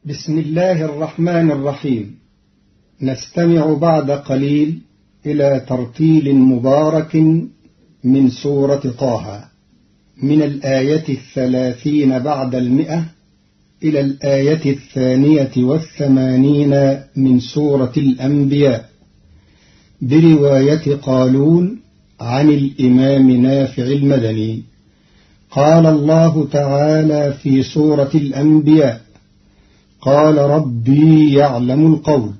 بسم الله الرحمن الرحيم. نستمع بعد قليل إلى ترتيل مبارك من سورة طه من الآية 30 بعد 100 إلى الآية 82 من سورة الأنبياء برواية قالون عن الإمام نافع المدني. قال الله تعالى في سورة الأنبياء: قال ربي يعلم القول.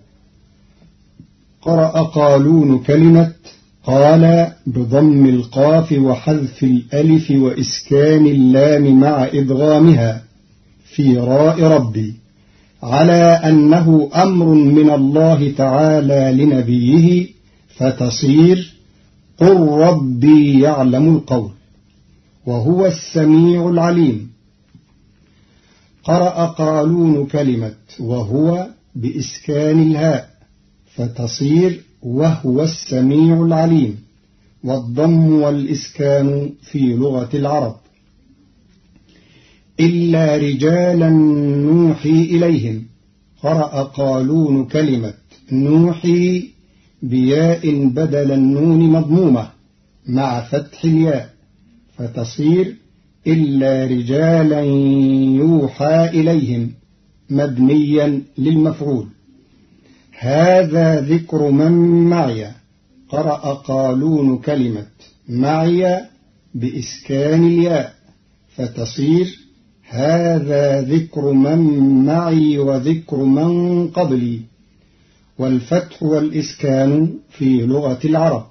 قرأ قالون كلمة قال بضم القاف وحذف الألف وإسكان اللام مع إدغامها في راء ربي، على أنه أمر من الله تعالى لنبيه، فتصير قل ربي يعلم القول وهو السميع العليم. قرأ قالون كلمة وهو بإسكان الهاء، فتصير وهو السميع العليم، والضم والإسكان في لغة العرب. إلا رجالا نوحي إليهم. قرأ قالون كلمة نوحي بياء بدل النون مضمومة مع فتح الياء، فتصير إلا رجالا يوحى إليهم مبنيا للمفعول. هذا ذكر من معي. قرأ قالون كلمة معي بإسكان الياء، فتصير هذا ذكر من معي وذكر من قبلي، والفتح والإسكان في لغة العرب.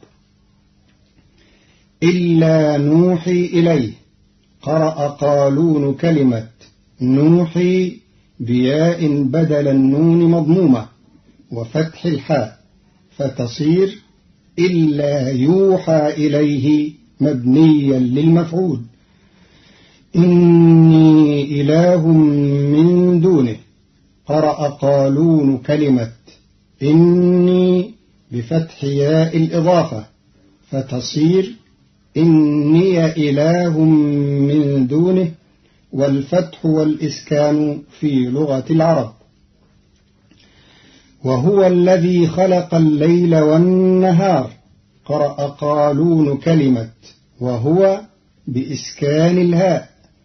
إلا نوحي إليه. قرأ قالون كلمة نوحي بياء بدل النون مضمومة وفتح الحاء، فتصير إلا يوحى إليه مبنيا للمفعول. إني إله من دونه. قرأ قالون كلمة إني بفتح ياء الإضافة، فتصير إني إله من دونه، والفتح والإسكان في لغة العرب. وهو الذي خلق الليل والنهار. قرأ قالون كلمة وهو بإسكان الهاء،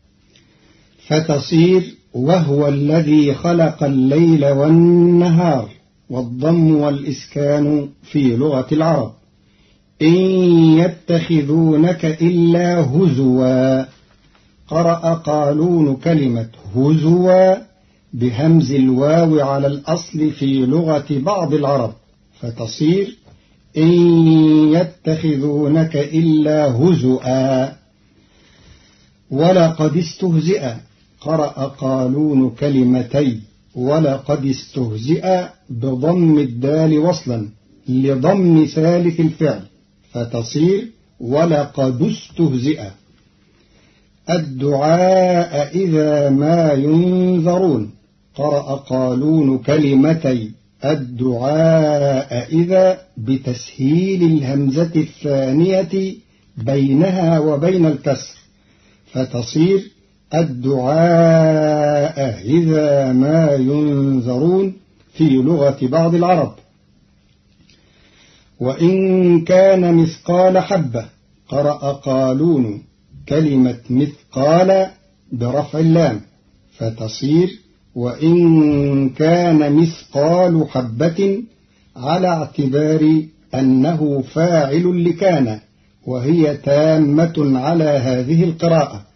فتصير وهو الذي خلق الليل والنهار، والضم والإسكان في لغة العرب. إن يتخذونك إلا هزوا. قرأ قالون كلمة هزوا بهمز الواو على الأصل في لغة بعض العرب، فتصير إن يتخذونك إلا هزوا. ولقد استهزئ. قرأ قالون كلمتي ولقد استهزئ بضم الدال وصلا لضم ثالث الفعل، فتصير ولقد استهزئ. الدعاء إذا ما ينذرون. قرأ قالون كلمتي الدعاء إذا بتسهيل الهمزة الثانية بينها وبين الكسر، فتصير الدعاء إذا ما ينذرون في لغة بعض العرب. وإن كان مثقال حبة. قرأ قالون كلمة مثقال برفع اللام، فتصير وإن كان مثقال حبة، على اعتبار أنه فاعل لكان، وهي تامة على هذه القراءة.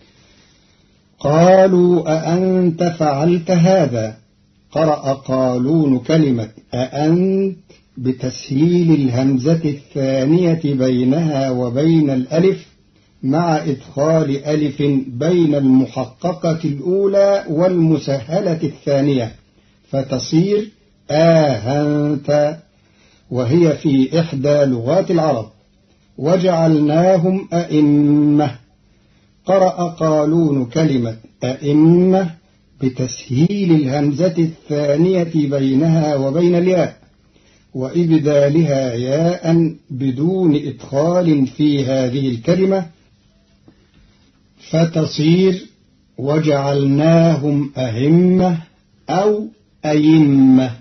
قالوا أأنت فعلت هذا. قرأ قالون كلمة أأنت بتسهيل الهمزة الثانية بينها وبين الألف مع إدخال ألف بين المحققة الأولى والمسهلة الثانية، فتصير آهنت، وهي في إحدى لغات العرب. وجعلناهم أئمة. قرأ قالون كلمة أئمة بتسهيل الهمزة الثانية بينها وبين الياء وإبدالها ياء بدون إدخال في هذه الكلمة، فتصير وجعلناهم أئمة أو أيمة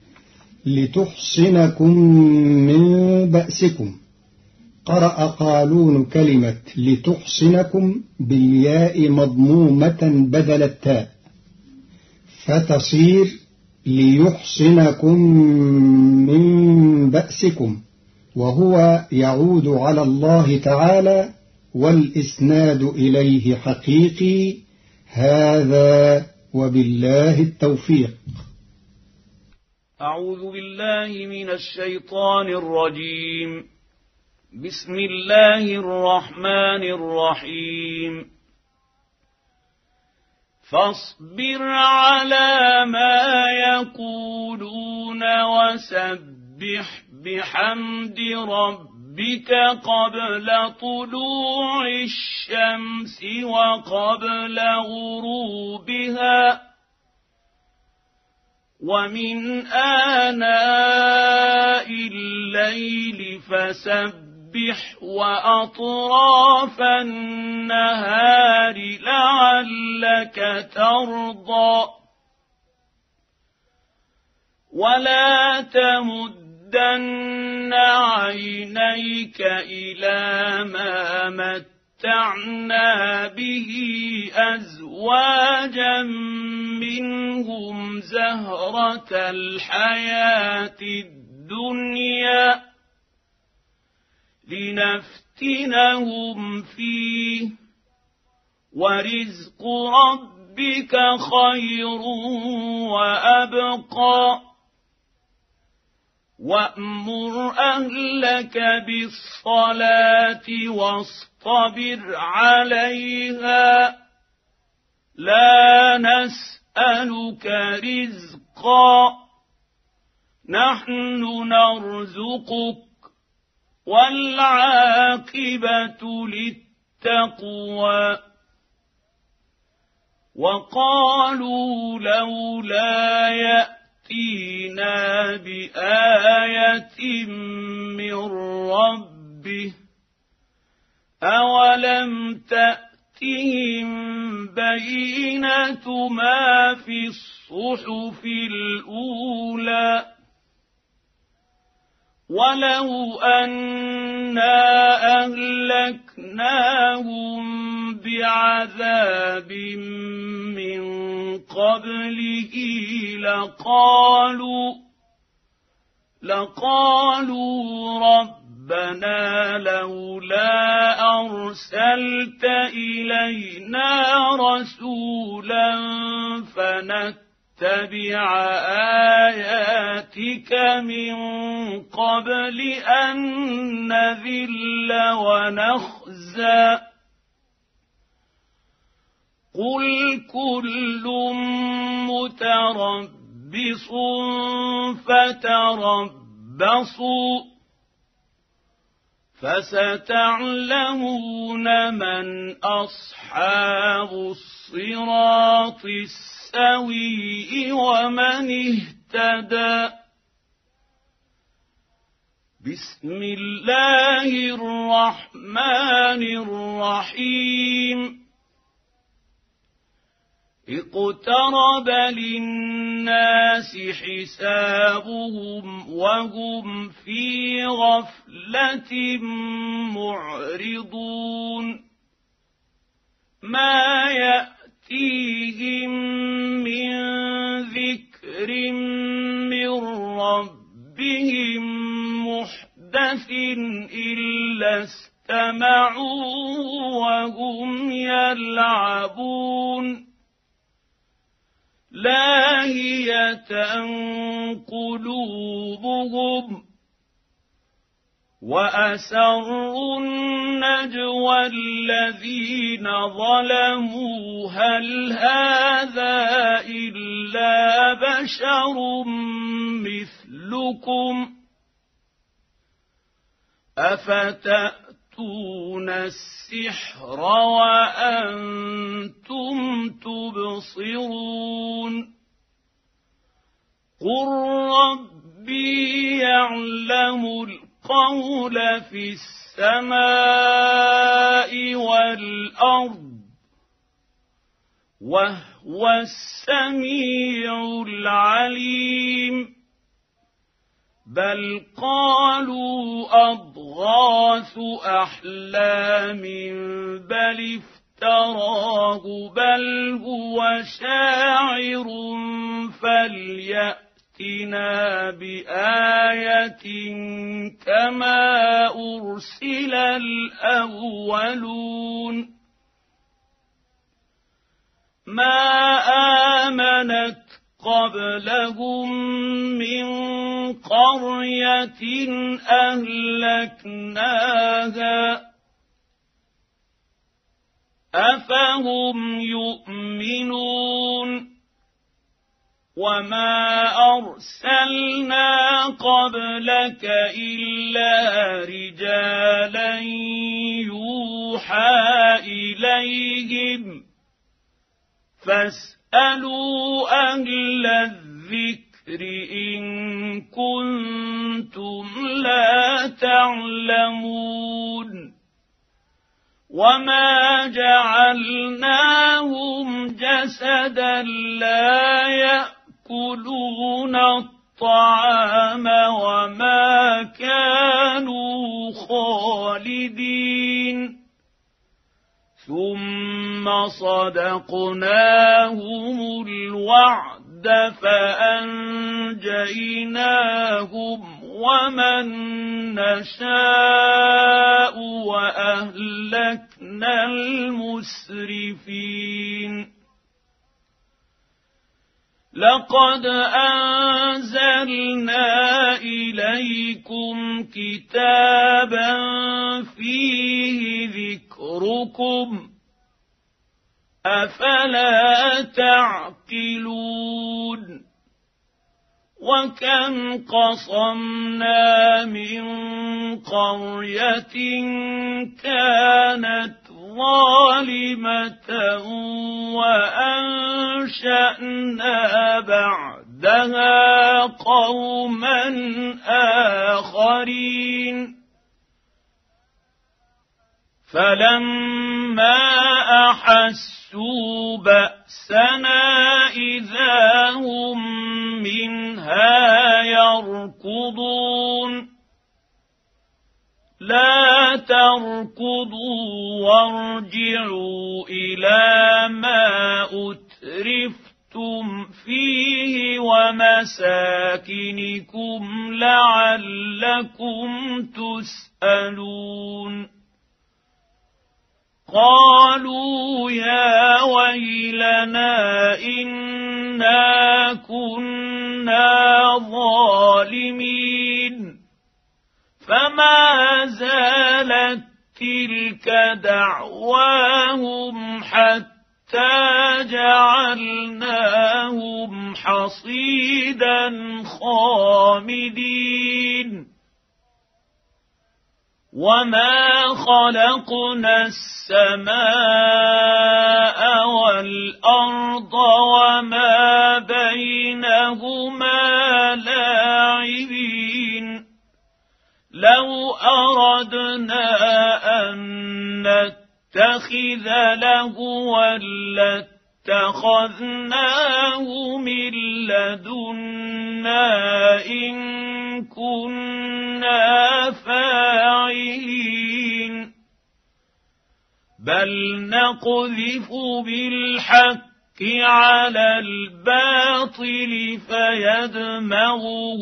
لتحصنكم من بأسكم. قرأ قالون كلمة لتحصنكم بالياء مضمومة بدل التاء فتصير ليحصنكم من بأسكم، وهو يعود على الله تعالى والإسناد إليه حقيقي. هذا وبالله التوفيق. أعوذ بالله من الشيطان الرجيم. بسم الله الرحمن الرحيم. فاصبر على ما يقولون وسبح بحمد ربك قبل طلوع الشمس وقبل غروبها ومن آناء الليل فسبح وأطراف النهار لعلك ترضى. ولا تمدن عينيك إلى ما متعنا به أزواجا منهم زهرة الحياة الدنيا لنفتنهم فيه ورزق ربك خير وأبقى. وأمر أهلك بالصلاة واصطبر عليها لا نسألك رزقا نحن نرزقك والعاقبة للتقوى. وقالوا لولا يأتينا بآية من ربه أولم تأتهم بينة ما في الصحف الأولى ولو أنا أهلكناهم بعذاب من قبله لقالوا ربنا لولا أرسلت إلينا رسولا فنتبع آياتك من قبل أن نذل ونخزى. قل كل متربص فتربصوا فستعلمون من أصحاب الصراط السوي ومن اهتدى. بسم الله الرحمن الرحيم. اقترب للناس حسابهم وهم في غفلة معرضون. ما يأتيهم من ذكر من ربهم محدث إلا استمعوا وهم يلعبون لاهية قلوبهم وأسروا النجوى الذين ظلموا هل هذا إلا بشر مثلكم أفتأتون السحر وأنتم تبصرون. قل ربي يعلم القول في السماء والأرض وهو السميع العليم بل قالوا أضغاث أحلام بل افتراه بل هو شاعر فليأتنا بآية كما أرسل الأولون ما آمنت قبلهم من قرية أهلكناها أفهم يؤمنون وما أرسلنا قبلك إلا رجالا يوحى إليهم فاسألوا أهل الذكر إن كنتم لا تعلمون وما جعلناهم جسدا لا يأكلون الطعام وما كانوا خالدين ثم صدقناهم الوعد فأنجيناهم ومن نشاء وأهلكنا المسرفين لقد أنزلنا إليكم كتابا فيه ذكركم أفلا تعقلون وكم قصمنا من قرية كانت ظالمة وأنشأنا بعدها قوما آخرين فلما أحسوا بأسنا إذا هم منها يركضون لا تركضوا وارجعوا إلى ما أترفتم فيه ومساكنكم لعلكم تسألون قالوا يا ويلنا إنا كنا ظالمين فما زالت تلك دعواهم حتى جعلناهم حصيدا خامدين وما خلقنا السماء والأرض وما بينهما لاعبين لو أردنا أن نتخذ لهوا لاتخذناه من لدنا إن كنا فاعلين بل نقذف بالحق على الباطل فيدمغه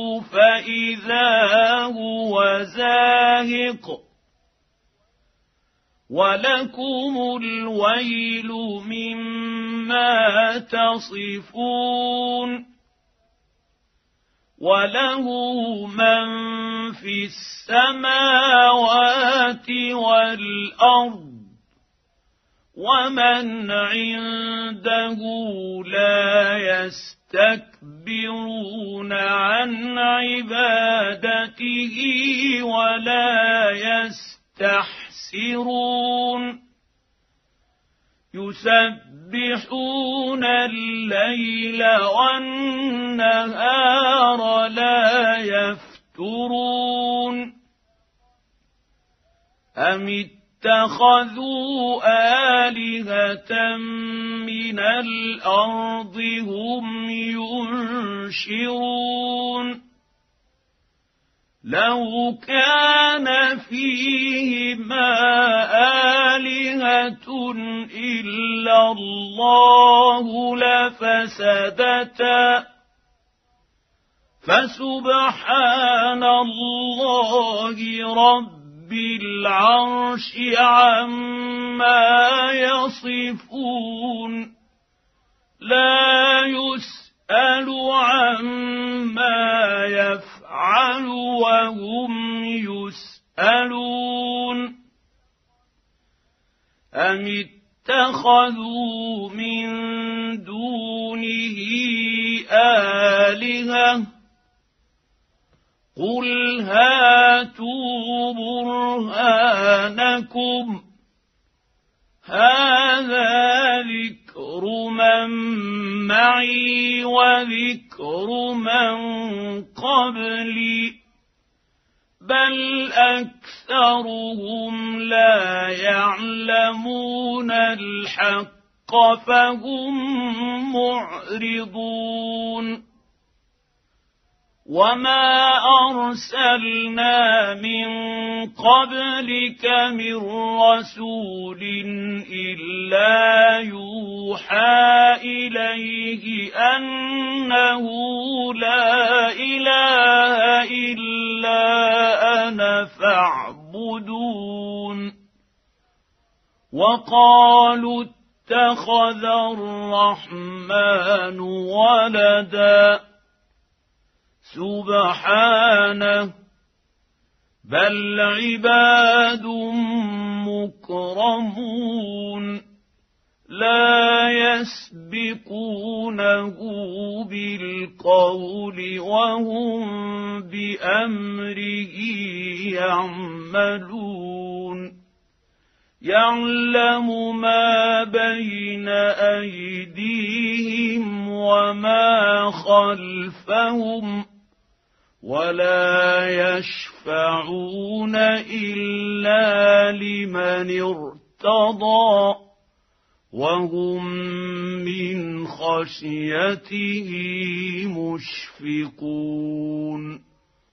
فإذا هو زاهق ولكم الويل مما تصفون وله من في السماوات والأرض ومن عنده لا يستكبرون عن عبادته ولا يستحسرون يسبحون الليل والنهار لا يفترون أم اتخذوا آلهة من الأرض هم ينشرون لو كان فيهما آلهة إلا الله لفسدتا فسبحان الله رب العرش عما يصفون لا يسأل عما يفعل وهم يسألون أم اتخذوا من دونه آلهة قل هاتوا برهانكم هذا ذكر من معي وذكر من قبلي بل أكثرهم لا يعلمون الحق فهم معرضون وما أرسلنا من قبلك من رسول إلا يوحى إليه أنه لا إله إلا أنا فاعبدون وقالوا اتخذ الرحمن ولدا سبحانه بل عباد مكرمون لا يسبقونه بالقول وهم بأمره يعملون يعلم ما بين أيديهم وما خلفهم ولا يشفعون إلا لمن ارتضى وهم من خشيته مشفقون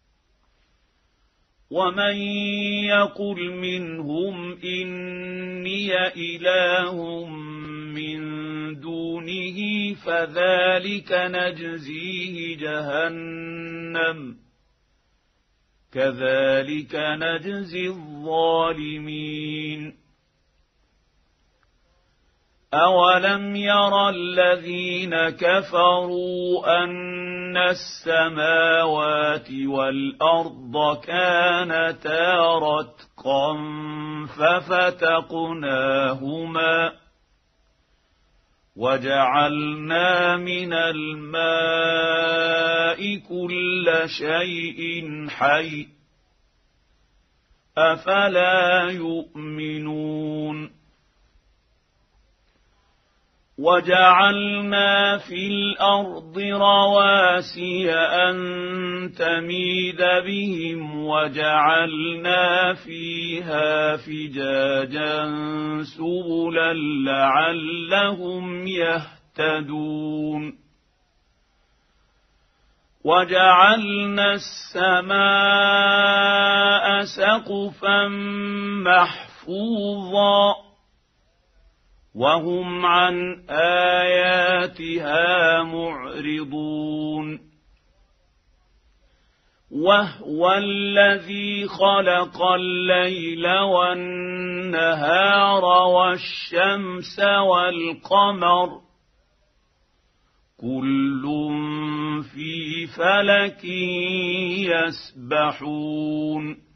ومن يقل منهم إني إله من دونه فذلك نجزيه جهنم كذلك نجزي الظالمين أولم ير الذين كفروا أن السماوات والأرض كانتا رتقا ففتقناهما وجعلنا من الماء كل شيء حي أفلا يؤمنون وجعلنا في الأرض رواسي أن تميد بهم وجعلنا فيها فجاجا سبلا لعلهم يهتدون وجعلنا السماء سقفا محفوظا وهم عن آياتها معرضون وهو الذي خلق الليل والنهار والشمس والقمر كل في فلك يسبحون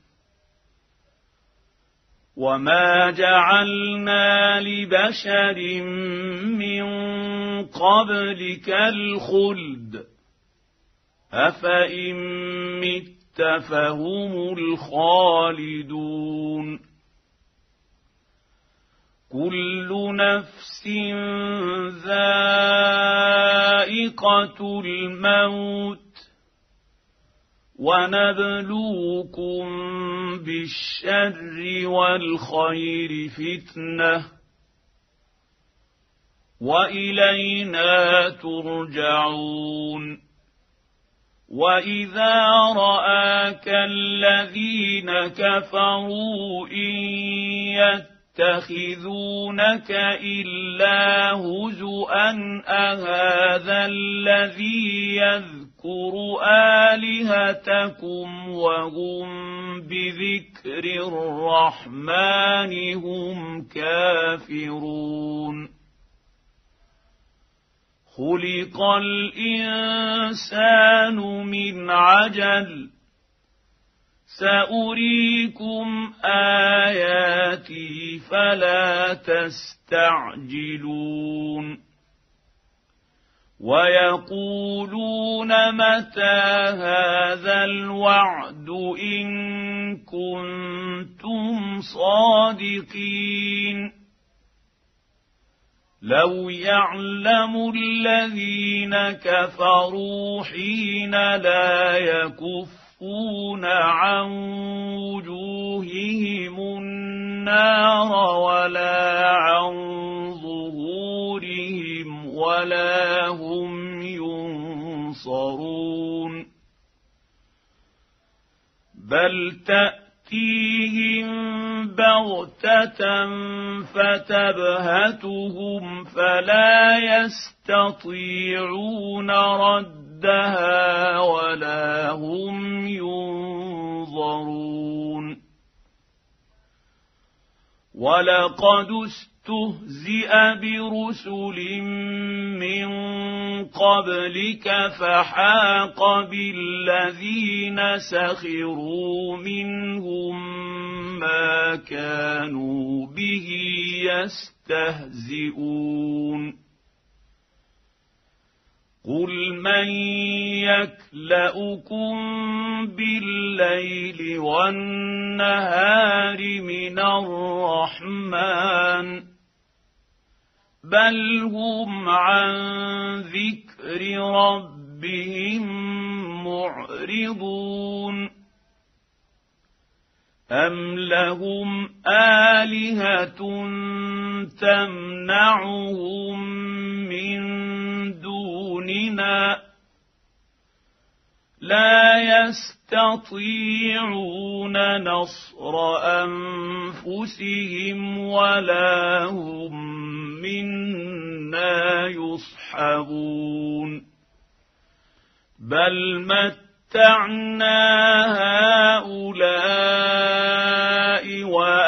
وما جعلنا لبشر من قبلك الخلد أفإن مت فهم الخالدون كل نفس ذائقة الموت ونبلوكم بالشر والخير فتنة وإلينا ترجعون وإذا رآك الذين كفروا إن يتخذونك إلا هزؤا أهذا الذي يذكر آلهتكم وهم بذكر الرحمن هم كافرون خلق الإنسان من عجل سأريكم آياتي فلا تستعجلون ويقولون متى هذا الوعد إن كنتم صادقين لو يعلم الذين كفروا حين لا يكفون عن وجوههم النار ولا عن ظهورهم ولا هم ينصرون بل تأتيهم بغتة فتبهتهم فلا يستطيعون ردها ولا هم ينظرون ولقد استهزئ برسل من قبلك فحاق بالذين سخروا منهم ما كانوا به يستهزئون قل من يكلؤكم بالليل والنهار من الرحمن بل هم عن ذكر ربهم معرضون أم لهم آلهة تمنعهم من دوننا لا يستطيعون نصر أنفسهم ولا هم منا يصحبون بل متعنا هؤلاء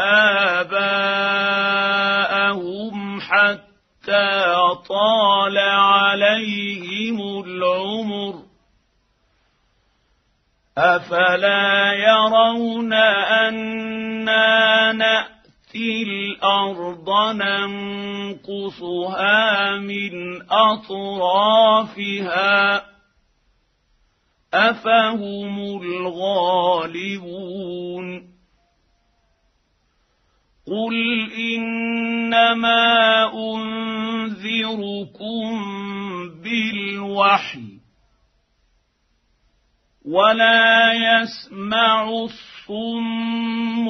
وآباءهم حتى طال عليهم العمر أفلا يرون أنا نأتي الأرض ننقصها من أطرافها أفهم الغالبون قل إنما أنذركم بالوحي ولا يسمع الصم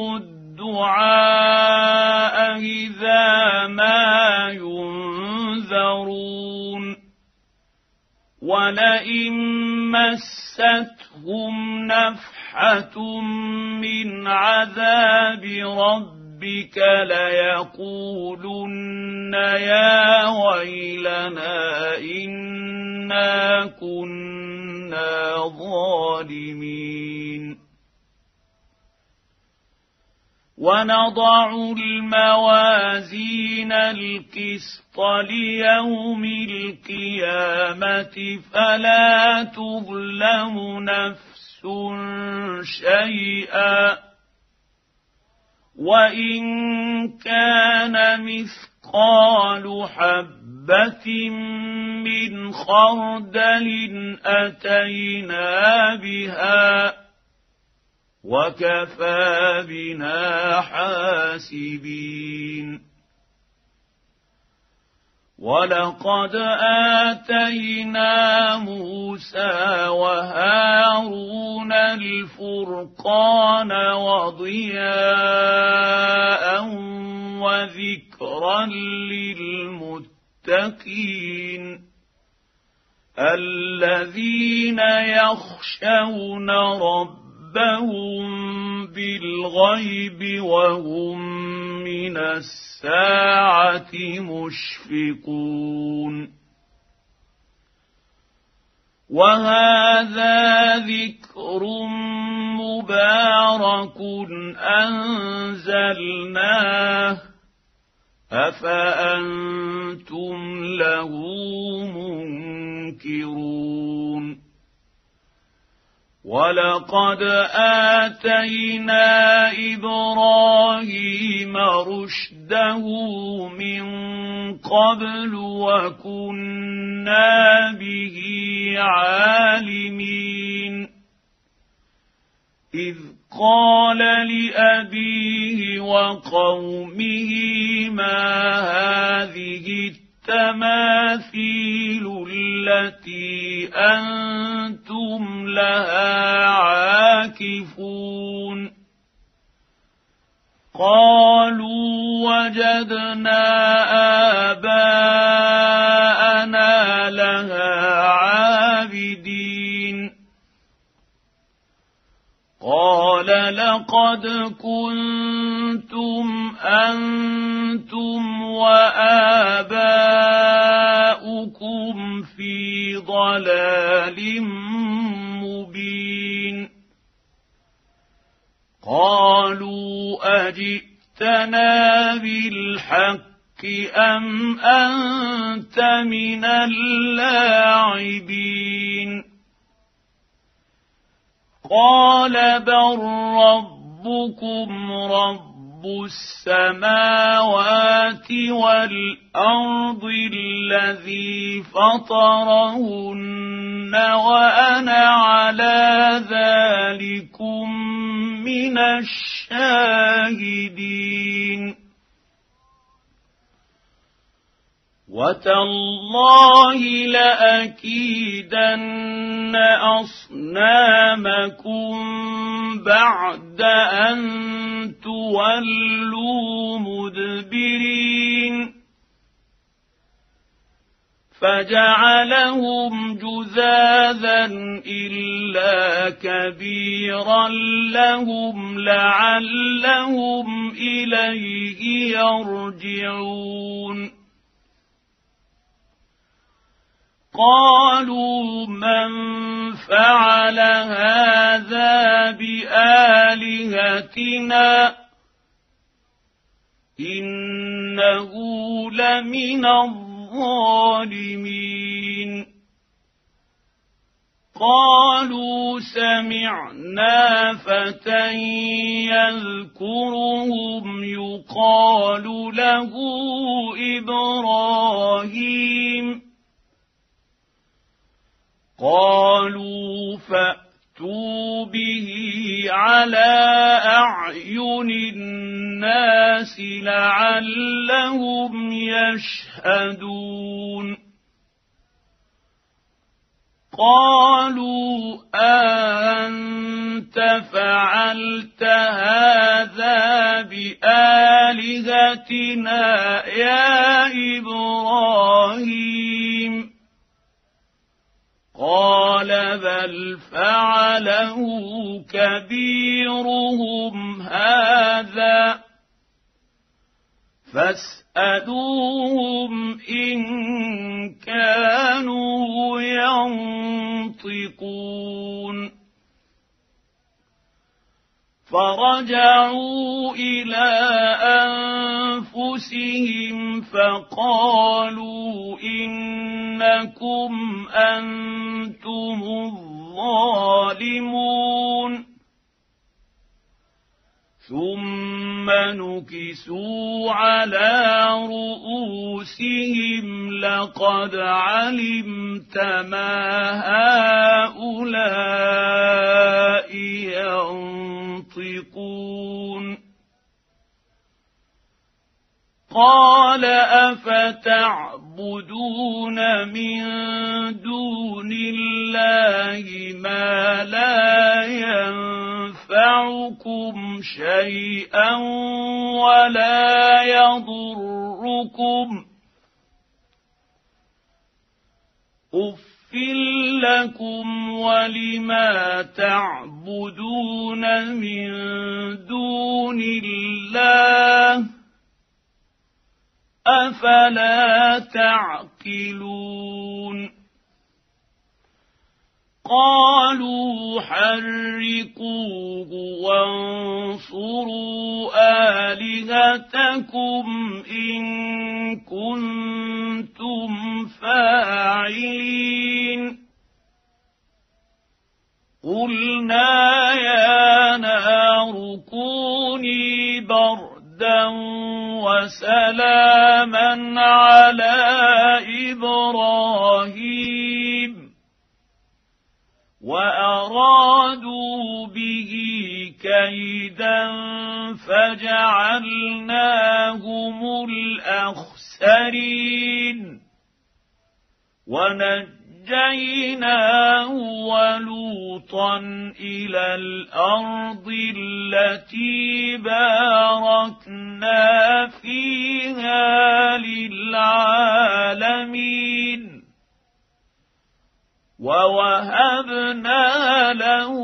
الدعاء إذا ما ينذرون ولئن مستهم نفحة من عذاب ربك ليقولن يا ويلنا إنا كنا ظالمين ونضع الموازين القسط ليوم القيامة فلا تظلم نفس شيئا وإن كان مثقال حبة من خردل أتينا بها وكفى بنا حاسبين ولقد آتينا موسى وهارون الفرقان وضياء وذكرا للمتقين الذين يخشون ربهم بالغيب وهم من الساعة مشفقون وهذا ذكر مبارك أنزلناه أفأنتم له منكرون ولقد آتينا إبراهيم رشده من قبل وكنا به عالمين إذ قال لأبيه وقومه ما هذه التماثيل التي أنتم لها عاكفون قالوا وجدنا آباءنا لها عابدين قال لقد كنتم أنتم وآباؤكم في ضلال مبين قالوا أجئتنا بالحق أم أنت من اللاعبين قال بل ربكم رب السماوات والأرض الذي فطرهن وأنا على ذلكم من الشاهدين وتالله لأكيدن أصنامكم بعد أن تولوا مدبرين فجعلهم جذاذا إلا كبيرا لهم لعلهم إليه يرجعون قالوا من فعل هذا بآلهتنا إنه لمن الظالمين قالوا سمعنا فتى يذكرهم يقال له إبراهيم قالوا فأتوا به على أعين الناس لعلهم يشهدون قالوا أنت فعلت هذا بآلهتنا يا إبراهيم قال بل فعله كبيرهم هذا فاسألوهم إن كانوا ينطقون فرجعوا إلى أنفسهم فقالوا إنكم أنتم الظالمون ثم نكسوا على رؤوسهم لقد علمت ما هؤلاء ينطقون قال أفتعبدون من دون الله ما لا ينفع شيئا ولا يضركم أف لكم ولما تعبدون من دون الله أفلا تعقلون قالوا حرقوه وانصروا آلهتكم إن كنتم فاعلين قلنا يا نار كوني بردا وسلاما على إبراهيم وأرادوا به كيدا فجعلناهم الأخسرين ونجيناه ولوطا إلى الأرض التي باركنا فيها للعالمين ووهبنا له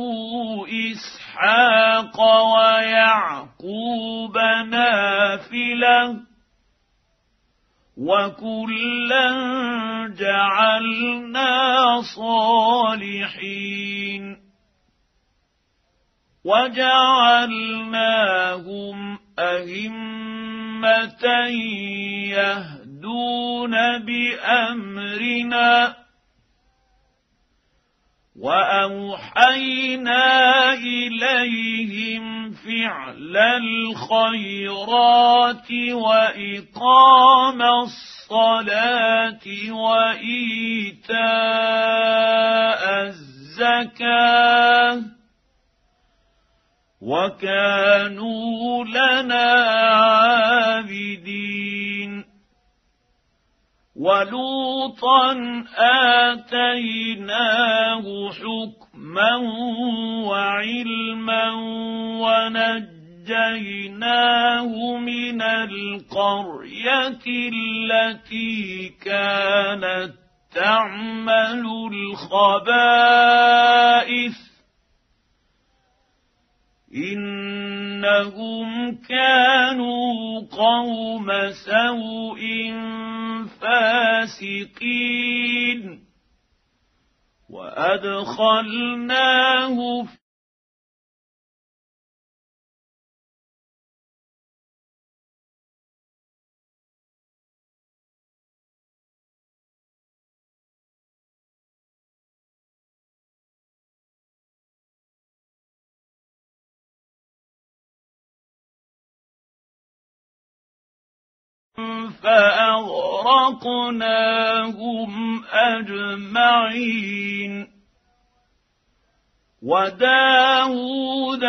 إسحاق ويعقوب نافلة وكلا جعلنا صالحين وجعلناهم أئمة يهدون بأمرنا وأوحينا إليهم فعل الخيرات وإقام الصلاة وإيتاء الزكاة وكانوا لنا عابدين ولوطا آتيناه حكما وعلما ونجيناه من القرية التي كانت تعمل الخبائث إنهم كانوا قوم سوء فاسقين وأدخلناه فأغرقناهم أجمعين وداود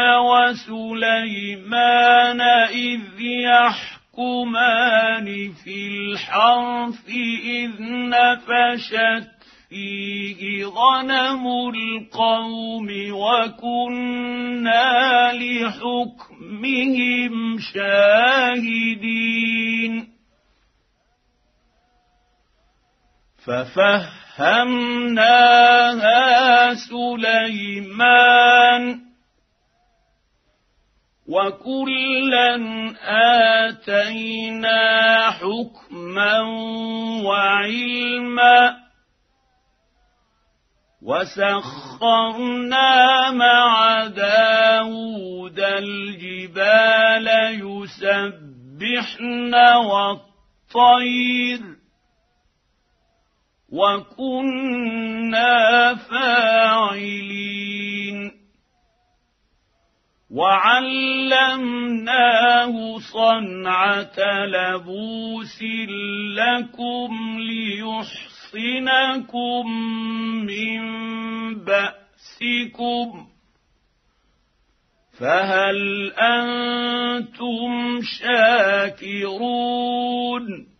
وسليمان إذ يحكمان في الحرث إذ نفشت فيه غنم القوم وكنا لحكمهم شاهدين ففهمناها سليمان وكلا آتينا حكما وعلما وسخرنا مع داود الجبال يسبحن والطير وكنا فاعلين وعلمناه صنعة لبوس لكم ليحصنكم من بأسكم فهل أنتم شاكرون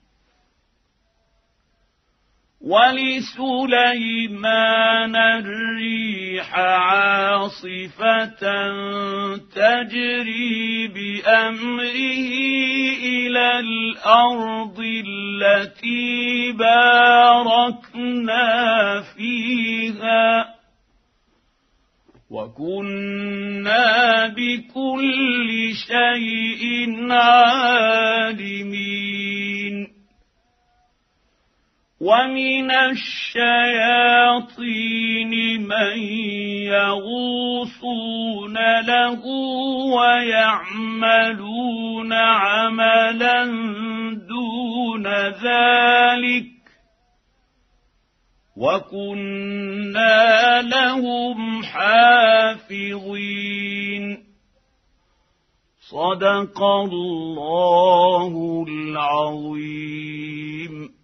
ولسليمان الريح الريح عاصفة تجري بأمره إلى الأرض التي باركنا فيها وكنا بكل شيء عالمين ومن الشياطين من يغوصون له ويعملون عملا دون ذلك وكنا لهم حافظين صدق الله العظيم.